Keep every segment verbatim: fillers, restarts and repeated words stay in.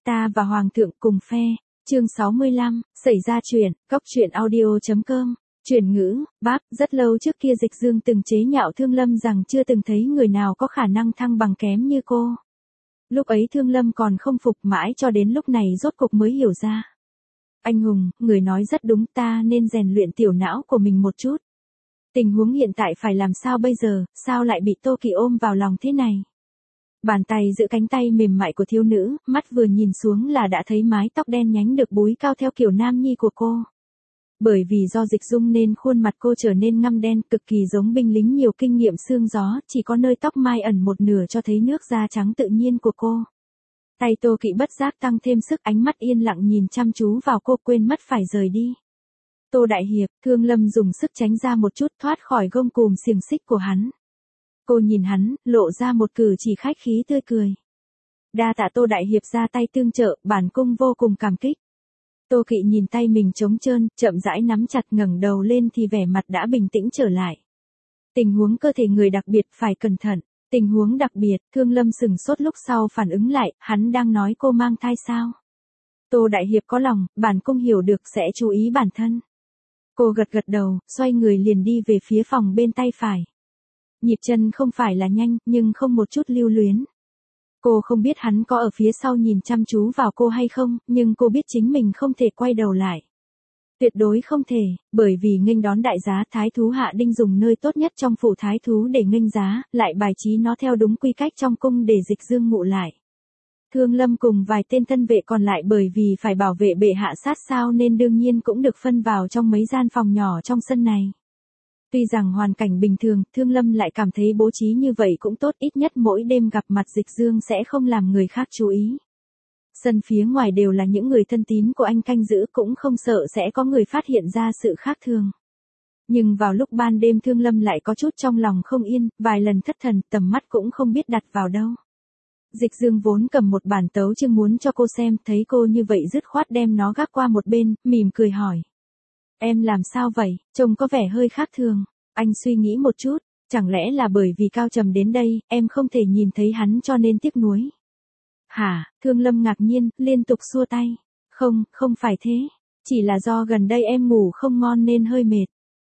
Ta và Hoàng thượng cùng phe. Chương sáu mươi lăm, xảy ra chuyện, góc truyện audio chấm com. Chuyển ngữ, bác, rất lâu trước kia Dịch Dương từng chế nhạo Thương Lâm rằng chưa từng thấy người nào có khả năng thăng bằng kém như cô. Lúc ấy Thương Lâm còn không phục, mãi cho đến lúc này rốt cục mới hiểu ra. Anh Hùng, người nói rất đúng, ta nên rèn luyện tiểu não của mình một chút. Tình huống hiện tại phải làm sao bây giờ, sao lại bị Tô Kỳ ôm vào lòng thế này? Bàn tay giữ cánh tay mềm mại của thiếu nữ, mắt vừa nhìn xuống là đã thấy mái tóc đen nhánh được búi cao theo kiểu nam nhi của cô. Bởi vì do dịch dung nên khuôn mặt cô trở nên ngăm đen, cực kỳ giống binh lính nhiều kinh nghiệm xương gió, chỉ có nơi tóc mai ẩn một nửa cho thấy nước da trắng tự nhiên của cô. Tay Tô Kỵ bất giác tăng thêm sức, ánh mắt yên lặng nhìn chăm chú vào cô, quên mất phải rời đi. Tô Đại Hiệp, Thương Lâm dùng sức tránh ra một chút, thoát khỏi gông cùm xiềng xích của hắn. Cô nhìn hắn, lộ ra một cử chỉ khách khí tươi cười. Đa tạ Tô Đại Hiệp ra tay tương trợ, bản cung vô cùng cảm kích. Tô Kỵ nhìn tay mình trống trơn, chậm rãi nắm chặt, ngẩng đầu lên thì vẻ mặt đã bình tĩnh trở lại. Tình huống cơ thể người đặc biệt, phải cẩn thận. Tình huống đặc biệt, Thương Lâm sừng sốt lúc sau phản ứng lại, hắn đang nói cô mang thai sao? Tô Đại Hiệp có lòng, bản cung hiểu được, sẽ chú ý bản thân. Cô gật gật đầu, xoay người liền đi về phía phòng bên tay phải. Nhịp chân không phải là nhanh, nhưng không một chút lưu luyến. Cô không biết hắn có ở phía sau nhìn chăm chú vào cô hay không, nhưng cô biết chính mình không thể quay đầu lại. Tuyệt đối không thể, bởi vì nghênh đón đại giá, thái thú Hạ Đinh dùng nơi tốt nhất trong phủ thái thú để nghênh giá, lại bài trí nó theo đúng quy cách trong cung để Dịch Dương ngụ lại. Thương Lâm cùng vài tên thân vệ còn lại bởi vì phải bảo vệ bệ hạ sát sao nên đương nhiên cũng được phân vào trong mấy gian phòng nhỏ trong sân này. Tuy rằng hoàn cảnh bình thường, Thương Lâm lại cảm thấy bố trí như vậy cũng tốt, ít nhất mỗi đêm gặp mặt Dịch Dương sẽ không làm người khác chú ý. Sân phía ngoài đều là những người thân tín của anh canh giữ, cũng không sợ sẽ có người phát hiện ra sự khác thường. Nhưng vào lúc ban đêm Thương Lâm lại có chút trong lòng không yên, vài lần thất thần, tầm mắt cũng không biết đặt vào đâu. Dịch Dương vốn cầm một bản tấu chương muốn cho cô xem, thấy cô như vậy dứt khoát đem nó gác qua một bên, mỉm cười hỏi. Em làm sao vậy, trông có vẻ hơi khác thường. Anh suy nghĩ một chút, chẳng lẽ là bởi vì Cao Trầm đến đây, em không thể nhìn thấy hắn cho nên tiếc nuối. Hả, Thương Lâm ngạc nhiên, liên tục xua tay. Không, không phải thế. Chỉ là do gần đây em ngủ không ngon nên hơi mệt.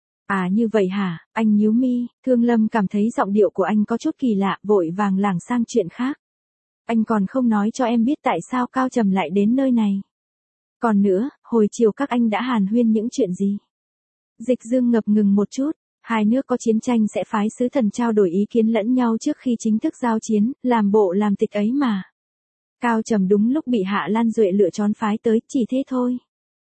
À như vậy hả, anh nhíu mi, Thương Lâm cảm thấy giọng điệu của anh có chút kỳ lạ, vội vàng lảng sang chuyện khác. Anh còn không nói cho em biết tại sao Cao Trầm lại đến nơi này. Còn nữa, hồi chiều các anh đã hàn huyên những chuyện gì? Dịch Dương ngập ngừng một chút, hai nước có chiến tranh sẽ phái sứ thần trao đổi ý kiến lẫn nhau trước khi chính thức giao chiến, làm bộ làm tịch ấy mà. Cao Trầm đúng lúc bị Hạ Lan Duệ lựa chọn phái tới, chỉ thế thôi.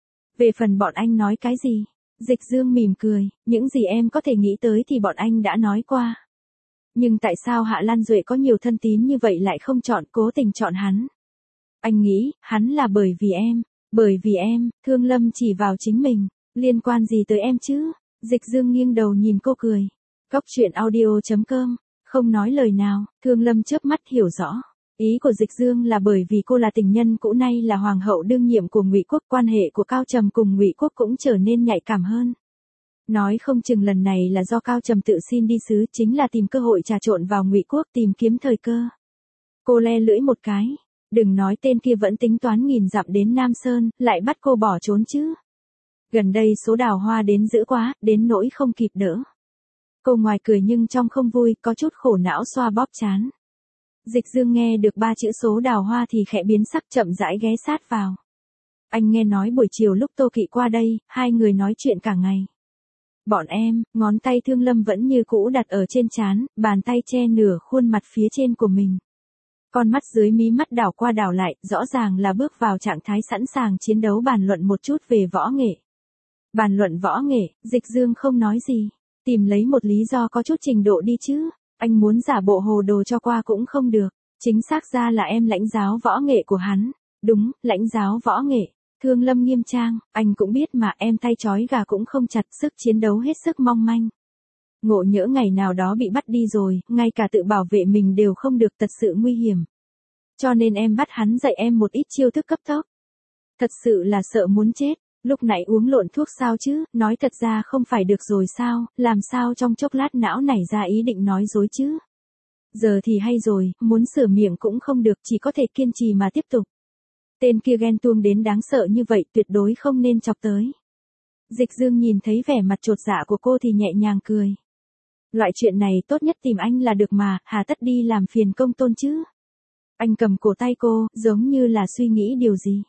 Về phần bọn anh nói cái gì? Dịch Dương mỉm cười, những gì em có thể nghĩ tới thì bọn anh đã nói qua. Nhưng tại sao Hạ Lan Duệ có nhiều thân tín như vậy lại không chọn, cố tình chọn hắn? Anh nghĩ, hắn là bởi vì em. Bởi vì em, Thương Lâm chỉ vào chính mình, liên quan gì tới em chứ? Dịch Dương nghiêng đầu nhìn cô cười. Góc truyện audio chấm com, không nói lời nào, Thương Lâm chớp mắt hiểu rõ. Ý của Dịch Dương là bởi vì cô là tình nhân cũ, nay là hoàng hậu đương nhiệm của Ngụy Quốc, quan hệ của Cao Trầm cùng Ngụy Quốc cũng trở nên nhạy cảm hơn. Nói không chừng lần này là do Cao Trầm tự xin đi sứ, chính là tìm cơ hội trà trộn vào Ngụy Quốc, tìm kiếm thời cơ. Cô le lưỡi một cái. Đừng nói tên kia vẫn tính toán nghìn dặm đến Nam Sơn, lại bắt cô bỏ trốn chứ. Gần đây số đào hoa đến dữ quá, đến nỗi không kịp đỡ. Cô ngoài cười nhưng trong không vui, có chút khổ não xoa bóp trán. Dịch Dương nghe được ba chữ số đào hoa thì khẽ biến sắc, chậm rãi ghé sát vào. Anh nghe nói buổi chiều lúc Tô Kỵ qua đây, hai người nói chuyện cả ngày. Bọn em, ngón tay Thương Lâm vẫn như cũ đặt ở trên trán, bàn tay che nửa khuôn mặt phía trên của mình. Con mắt dưới mí mắt đảo qua đảo lại, rõ ràng là bước vào trạng thái sẵn sàng chiến đấu, bàn luận một chút về võ nghệ. Bàn luận võ nghệ, Dịch Dương không nói gì, tìm lấy một lý do có chút trình độ đi chứ, anh muốn giả bộ hồ đồ cho qua cũng không được, chính xác ra là em lãnh giáo võ nghệ của hắn. Đúng, lãnh giáo võ nghệ. Thương Lâm nghiêm trang, anh cũng biết mà, em tay trói gà cũng không chặt, sức chiến đấu hết sức mong manh. Ngộ nhỡ ngày nào đó bị bắt đi rồi, ngay cả tự bảo vệ mình đều không được, thật sự nguy hiểm. Cho nên em bắt hắn dạy em một ít chiêu thức cấp tốc. Thật sự là sợ muốn chết, lúc nãy uống lộn thuốc sao chứ, nói thật ra không phải được rồi sao, làm sao trong chốc lát não nảy ra ý định nói dối chứ. Giờ thì hay rồi, muốn sửa miệng cũng không được, chỉ có thể kiên trì mà tiếp tục. Tên kia ghen tuông đến đáng sợ như vậy tuyệt đối không nên chọc tới. Dịch Dương nhìn thấy vẻ mặt chột dạ của cô thì nhẹ nhàng cười. Loại chuyện này tốt nhất tìm anh là được mà, hà tất đi làm phiền Công Tôn chứ. Anh cầm cổ tay cô, giống như là suy nghĩ điều gì.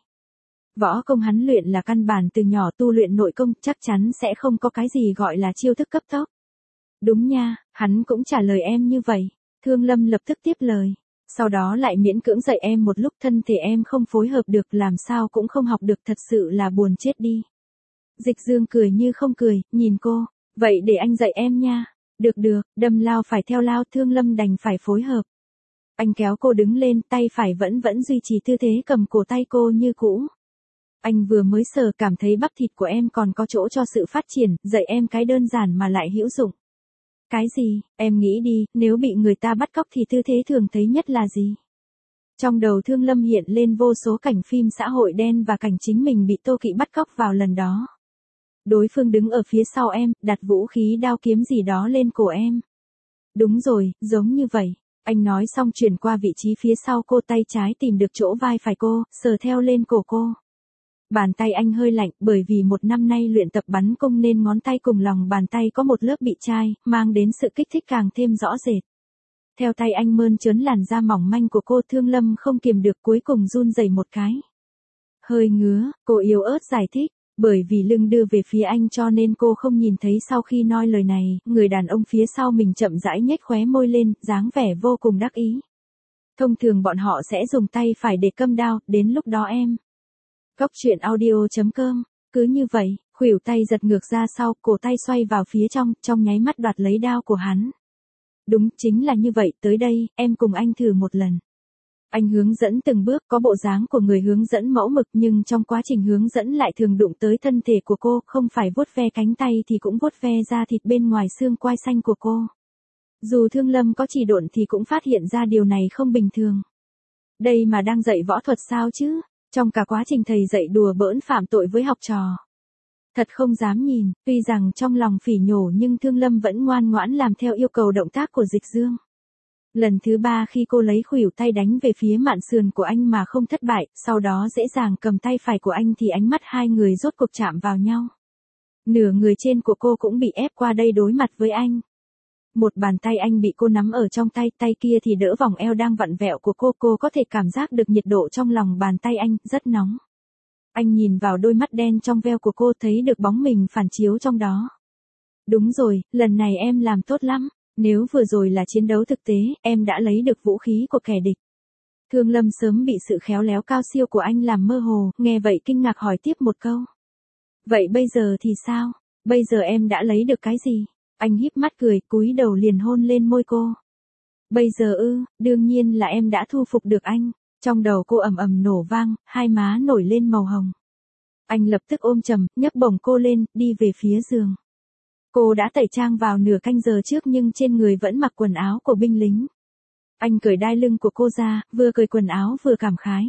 Võ công hắn luyện là căn bản từ nhỏ tu luyện nội công, chắc chắn sẽ không có cái gì gọi là chiêu thức cấp tốc. Đúng nha, hắn cũng trả lời em như vậy. Thương Lâm lập tức tiếp lời. Sau đó lại miễn cưỡng dạy em một lúc, thân thể em không phối hợp được, làm sao cũng không học được, thật sự là buồn chết đi. Dịch Dương cười như không cười, nhìn cô. Vậy để anh dạy em nha. Được được, đâm lao phải theo lao, Thương Lâm đành phải phối hợp. Anh kéo cô đứng lên, tay phải vẫn vẫn duy trì tư thế cầm cổ tay cô như cũ. Anh vừa mới sờ cảm thấy bắp thịt của em còn có chỗ cho sự phát triển, dạy em cái đơn giản mà lại hữu dụng. Cái gì, em nghĩ đi, nếu bị người ta bắt cóc thì tư thế thường thấy nhất là gì? Trong đầu Thương Lâm hiện lên vô số cảnh phim xã hội đen và cảnh chính mình bị Tô Kỵ bắt cóc vào lần đó. Đối phương đứng ở phía sau em, đặt vũ khí đao kiếm gì đó lên cổ em. Đúng rồi, giống như vậy. Anh nói xong chuyển qua vị trí phía sau cô, tay trái tìm được chỗ vai phải cô, sờ theo lên cổ cô. Bàn tay anh hơi lạnh, bởi vì một năm nay luyện tập bắn cung nên ngón tay cùng lòng bàn tay có một lớp bị chai, mang đến sự kích thích càng thêm rõ rệt. Theo tay anh mơn trớn làn da mỏng manh của cô, Thương Lâm không kiềm được cuối cùng run rẩy một cái. Hơi ngứa, cô yếu ớt giải thích, bởi vì lưng đưa về phía anh cho nên cô không nhìn thấy. Sau khi nói lời này, người đàn ông phía sau mình chậm rãi nhếch khóe môi lên, dáng vẻ vô cùng đắc ý. Thông thường bọn họ sẽ dùng tay phải để cầm đao, đến lúc đó em. Cóc truyện audio chấm com. Cứ như vậy, khuỷu tay giật ngược ra sau, cổ tay xoay vào phía trong, trong nháy mắt đoạt lấy đao của hắn. Đúng, chính là như vậy, tới đây, em cùng anh thử một lần. Anh hướng dẫn từng bước, có bộ dáng của người hướng dẫn mẫu mực, nhưng trong quá trình hướng dẫn lại thường đụng tới thân thể của cô, không phải vuốt ve cánh tay thì cũng vuốt ve da thịt bên ngoài xương quai xanh của cô. Dù Thương Lâm có chỉ độn thì cũng phát hiện ra điều này không bình thường. Đây mà đang dạy võ thuật sao chứ? Trong cả quá trình thầy dạy đùa bỡn phạm tội với học trò. Thật không dám nhìn, tuy rằng trong lòng phỉ nhổ nhưng Thương Lâm vẫn ngoan ngoãn làm theo yêu cầu động tác của Dịch Dương. Lần thứ ba khi cô lấy khuỷu tay đánh về phía mạn sườn của anh mà không thất bại, sau đó dễ dàng cầm tay phải của anh thì ánh mắt hai người rốt cuộc chạm vào nhau. Nửa người trên của cô cũng bị ép qua đây đối mặt với anh. Một bàn tay anh bị cô nắm ở trong tay, tay kia thì đỡ vòng eo đang vặn vẹo của cô, cô có thể cảm giác được nhiệt độ trong lòng bàn tay anh, rất nóng. Anh nhìn vào đôi mắt đen trong veo của cô, thấy được bóng mình phản chiếu trong đó. Đúng rồi, lần này em làm tốt lắm, nếu vừa rồi là chiến đấu thực tế, em đã lấy được vũ khí của kẻ địch. Thương Lâm sớm bị sự khéo léo cao siêu của anh làm mơ hồ, nghe vậy kinh ngạc hỏi tiếp một câu. Vậy bây giờ thì sao? Bây giờ em đã lấy được cái gì? Anh híp mắt cười, cúi đầu liền hôn lên môi cô. Bây giờ ư, đương nhiên là em đã thu phục được anh. Trong đầu cô ầm ầm nổ vang, hai má nổi lên màu hồng. Anh lập tức ôm chầm, nhấc bổng cô lên, đi về phía giường. Cô đã tẩy trang vào nửa canh giờ trước nhưng trên người vẫn mặc quần áo của binh lính. Anh cởi đai lưng của cô ra, vừa cởi quần áo vừa cảm khái.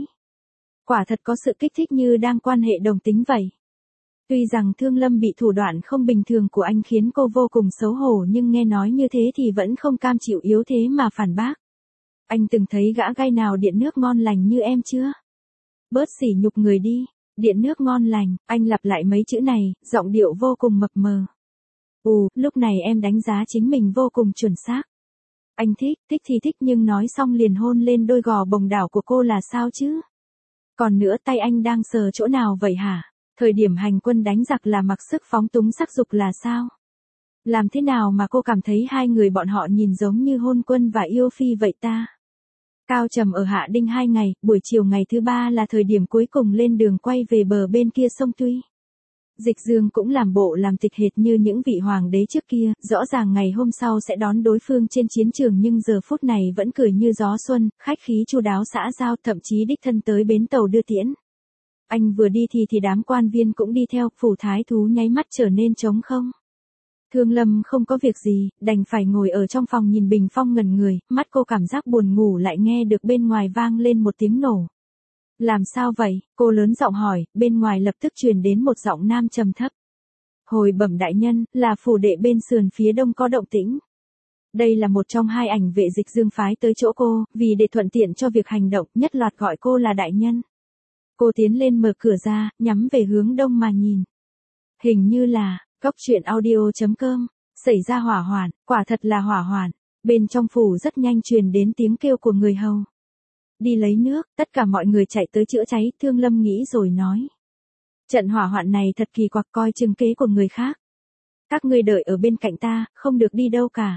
Quả thật có sự kích thích như đang quan hệ đồng tính vậy. Tuy rằng Thương Lâm bị thủ đoạn không bình thường của anh khiến cô vô cùng xấu hổ nhưng nghe nói như thế thì vẫn không cam chịu yếu thế mà phản bác. Anh từng thấy gã gai nào điện nước ngon lành như em chưa? Bớt sỉ nhục người đi, điện nước ngon lành, anh lặp lại mấy chữ này, giọng điệu vô cùng mập mờ. Ù, lúc này em đánh giá chính mình vô cùng chuẩn xác. Anh thích, thích thì thích nhưng nói xong liền hôn lên đôi gò bồng đảo của cô là sao chứ? Còn nữa tay anh đang sờ chỗ nào vậy hả? Thời điểm hành quân đánh giặc là mặc sức phóng túng sắc dục là sao? Làm thế nào mà cô cảm thấy hai người bọn họ nhìn giống như hôn quân và yêu phi vậy ta? Cao trầm ở Hạ Đinh hai ngày, buổi chiều ngày thứ ba là thời điểm cuối cùng lên đường quay về bờ bên kia sông Tuy. Dịch Dương cũng làm bộ làm tịch hệt như những vị hoàng đế trước kia, rõ ràng ngày hôm sau sẽ đón đối phương trên chiến trường nhưng giờ phút này vẫn cười như gió xuân, khách khí chu đáo xã giao, thậm chí đích thân tới bến tàu đưa tiễn. Anh vừa đi thì thì đám quan viên cũng đi theo, phủ thái thú nháy mắt trở nên trống không. Thương Lâm không có việc gì, đành phải ngồi ở trong phòng nhìn bình phong ngẩn người, mắt cô cảm giác buồn ngủ lại nghe được bên ngoài vang lên một tiếng nổ. Làm sao vậy? Cô lớn giọng hỏi, bên ngoài lập tức truyền đến một giọng nam trầm thấp. Hồi bẩm đại nhân, là phủ đệ bên sườn phía đông có động tĩnh. Đây là một trong hai ảnh vệ Dịch Dương phái tới chỗ cô, vì để thuận tiện cho việc hành động, nhất loạt gọi cô là đại nhân. Cô tiến lên mở cửa ra, nhắm về hướng đông mà nhìn. Hình như là, Cóc truyện audio chấm com, xảy ra hỏa hoạn, quả thật là hỏa hoạn. Bên trong phủ rất nhanh truyền đến tiếng kêu của người hầu. Đi lấy nước, tất cả mọi người chạy tới chữa cháy, Thương Lâm nghĩ rồi nói. Trận hỏa hoạn này thật kỳ quặc, coi chừng kế của người khác. Các ngươi đợi ở bên cạnh ta, không được đi đâu cả.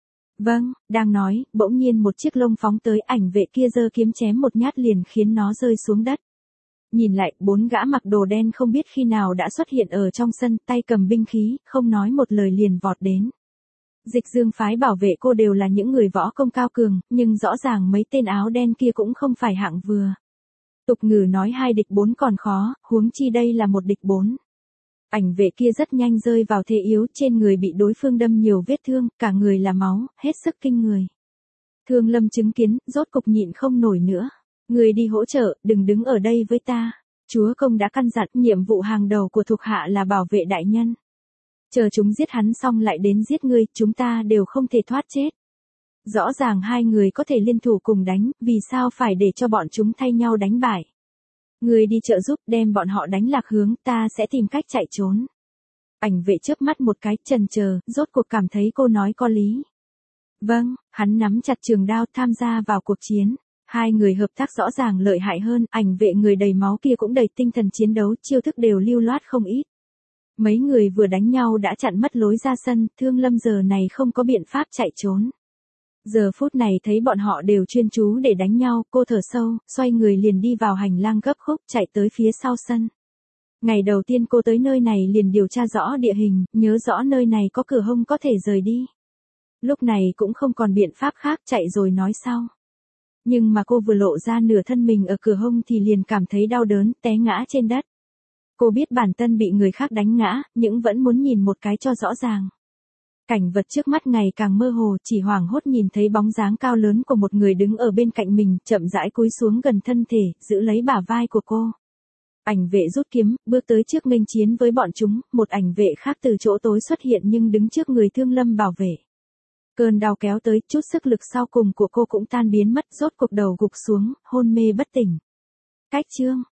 Vâng, đang nói, bỗng nhiên một chiếc lông phóng tới, ảnh vệ kia giơ kiếm chém một nhát liền khiến nó rơi xuống đất. Nhìn lại, bốn gã mặc đồ đen không biết khi nào đã xuất hiện ở trong sân, tay cầm binh khí, không nói một lời liền vọt đến. Dịch Dương phái bảo vệ cô đều là những người võ công cao cường, nhưng rõ ràng mấy tên áo đen kia cũng không phải hạng vừa. Tục ngữ nói hai địch bốn còn khó, huống chi đây là một địch bốn. Ảnh vệ kia rất nhanh rơi vào thế yếu, trên người bị đối phương đâm nhiều vết thương, cả người là máu, hết sức kinh người. Thương Lâm chứng kiến, rốt cục nhịn không nổi nữa. Người đi hỗ trợ, đừng đứng ở đây với ta. Chúa công đã căn dặn, nhiệm vụ hàng đầu của thuộc hạ là bảo vệ đại nhân. Chờ chúng giết hắn xong lại đến giết ngươi, chúng ta đều không thể thoát chết. Rõ ràng hai người có thể liên thủ cùng đánh, vì sao phải để cho bọn chúng thay nhau đánh bại. Người đi trợ giúp đem bọn họ đánh lạc hướng, ta sẽ tìm cách chạy trốn. Ảnh vệ chớp mắt một cái, chần chờ, rốt cuộc cảm thấy cô nói có lý. Vâng, hắn nắm chặt trường đao tham gia vào cuộc chiến. Hai người hợp tác rõ ràng lợi hại hơn, ảnh vệ người đầy máu kia cũng đầy tinh thần chiến đấu, chiêu thức đều lưu loát không ít. Mấy người vừa đánh nhau đã chặn mất lối ra sân, Thương Lâm giờ này không có biện pháp chạy trốn. Giờ phút này thấy bọn họ đều chuyên chú để đánh nhau, cô thở sâu, xoay người liền đi vào hành lang gấp khúc, chạy tới phía sau sân. Ngày đầu tiên cô tới nơi này liền điều tra rõ địa hình, nhớ rõ nơi này có cửa hông có thể rời đi. Lúc này cũng không còn biện pháp khác, chạy rồi nói sau. Nhưng mà cô vừa lộ ra nửa thân mình ở cửa hông thì liền cảm thấy đau đớn, té ngã trên đất. Cô biết bản thân bị người khác đánh ngã, nhưng vẫn muốn nhìn một cái cho rõ ràng. Cảnh vật trước mắt ngày càng mơ hồ, chỉ hoảng hốt nhìn thấy bóng dáng cao lớn của một người đứng ở bên cạnh mình, chậm rãi cúi xuống gần thân thể, giữ lấy bả vai của cô. Ảnh vệ rút kiếm, bước tới trước nghênh chiến với bọn chúng, một ảnh vệ khác từ chỗ tối xuất hiện nhưng đứng trước người Thương Lâm bảo vệ. Cơn đau kéo tới, chút sức lực sau cùng của cô cũng tan biến mất, rốt cuộc đầu gục xuống, hôn mê bất tỉnh. Cách chương